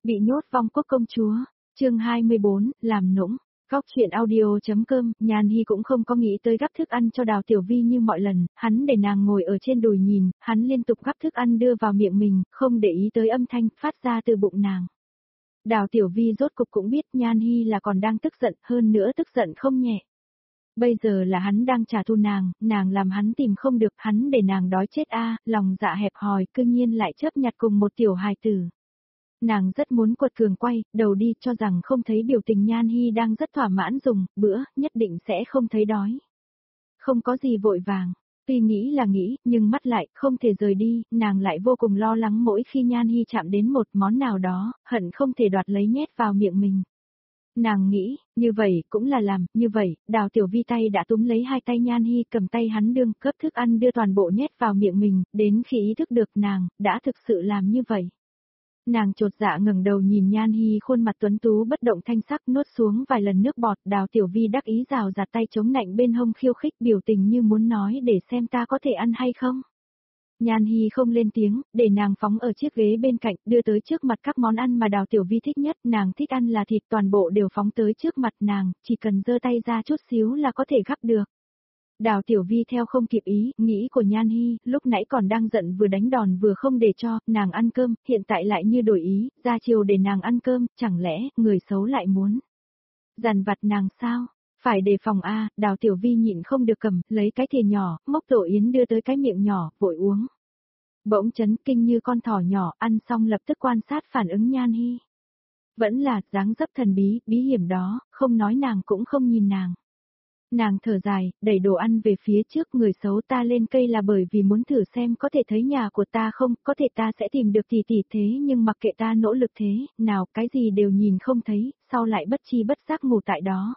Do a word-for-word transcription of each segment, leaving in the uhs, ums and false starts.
Bị nhốt vong quốc công chúa, chương hai mươi bốn, làm nũng. Góc chuyện audio.com, Nhan Hi cũng không có nghĩ tới gắp thức ăn cho Đào Tiểu Vi như mọi lần, hắn để nàng ngồi ở trên đùi nhìn, hắn liên tục gắp thức ăn đưa vào miệng mình, không để ý tới âm thanh phát ra từ bụng nàng. Đào Tiểu Vi rốt cục cũng biết Nhan Hi là còn đang tức giận, hơn nữa tức giận không nhẹ. Bây giờ là hắn đang trả thù nàng, nàng làm hắn tìm không được, hắn để nàng đói chết a, lòng dạ hẹp hòi, cư nhiên lại chớp nhặt cùng một tiểu hài tử. Nàng rất muốn quật cường quay, đầu đi cho rằng không thấy biểu tình Nhan Hi đang rất thỏa mãn dùng, bữa, nhất định sẽ không thấy đói. Không có gì vội vàng, tuy nghĩ là nghĩ, nhưng mắt lại, không thể rời đi, nàng lại vô cùng lo lắng mỗi khi Nhan Hi chạm đến một món nào đó, hận không thể đoạt lấy nhét vào miệng mình. Nàng nghĩ, như vậy cũng là làm, như vậy, Đào Tiểu Vi tay đã túm lấy hai tay Nhan Hi cầm tay hắn đương, cấp thức ăn đưa toàn bộ nhét vào miệng mình, đến khi ý thức được nàng, đã thực sự làm như vậy. Nàng chột dạ ngẩng đầu nhìn Nhan Hi khuôn mặt tuấn tú bất động thanh sắc nuốt xuống vài lần nước bọt, Đào Tiểu Vi đắc ý rào rạt tay chống nạnh bên hông khiêu khích biểu tình như muốn nói để xem ta có thể ăn hay không. Nhan Hi không lên tiếng, để nàng phóng ở chiếc ghế bên cạnh, đưa tới trước mặt các món ăn mà Đào Tiểu Vi thích nhất, nàng thích ăn là thịt, toàn bộ đều phóng tới trước mặt nàng, chỉ cần giơ tay ra chút xíu là có thể gắp được. Đào Tiểu Vi theo không kịp ý, nghĩ của Nhan Hi, lúc nãy còn đang giận vừa đánh đòn vừa không để cho, nàng ăn cơm, hiện tại lại như đổi ý, ra chiều để nàng ăn cơm, chẳng lẽ, người xấu lại muốn dằn vặt nàng sao? Phải đề phòng a, Đào Tiểu Vi nhịn không được cầm, lấy cái thìa nhỏ, mốc tổ yến đưa tới cái miệng nhỏ, vội uống. Bỗng chấn kinh như con thỏ nhỏ, ăn xong lập tức quan sát phản ứng Nhan Hi. Vẫn là, dáng dấp thần bí, bí hiểm đó, không nói nàng cũng không nhìn nàng. Nàng thở dài, đẩy đồ ăn về phía trước, người xấu ta lên cây là bởi vì muốn thử xem có thể thấy nhà của ta không, có thể ta sẽ tìm được tỷ tỷ thế nhưng mặc kệ ta nỗ lực thế, nào cái gì đều nhìn không thấy, sau lại bất chi bất giác ngủ tại đó.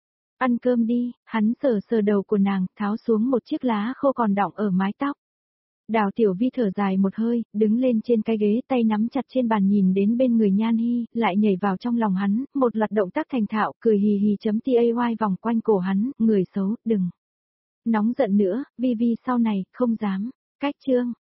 Ăn cơm đi, hắn sờ sờ đầu của nàng, tháo xuống một chiếc lá khô còn đọng ở mái tóc. Đào Tiểu Vi thở dài một hơi, đứng lên trên cái ghế, tay nắm chặt trên bàn nhìn đến bên người Nhan Hi, lại nhảy vào trong lòng hắn, một loạt động tác thành thạo, cười hì hì chấm tay vòng quanh cổ hắn, người xấu, đừng nóng giận nữa, Vi Vi sau này, không dám, cách chương.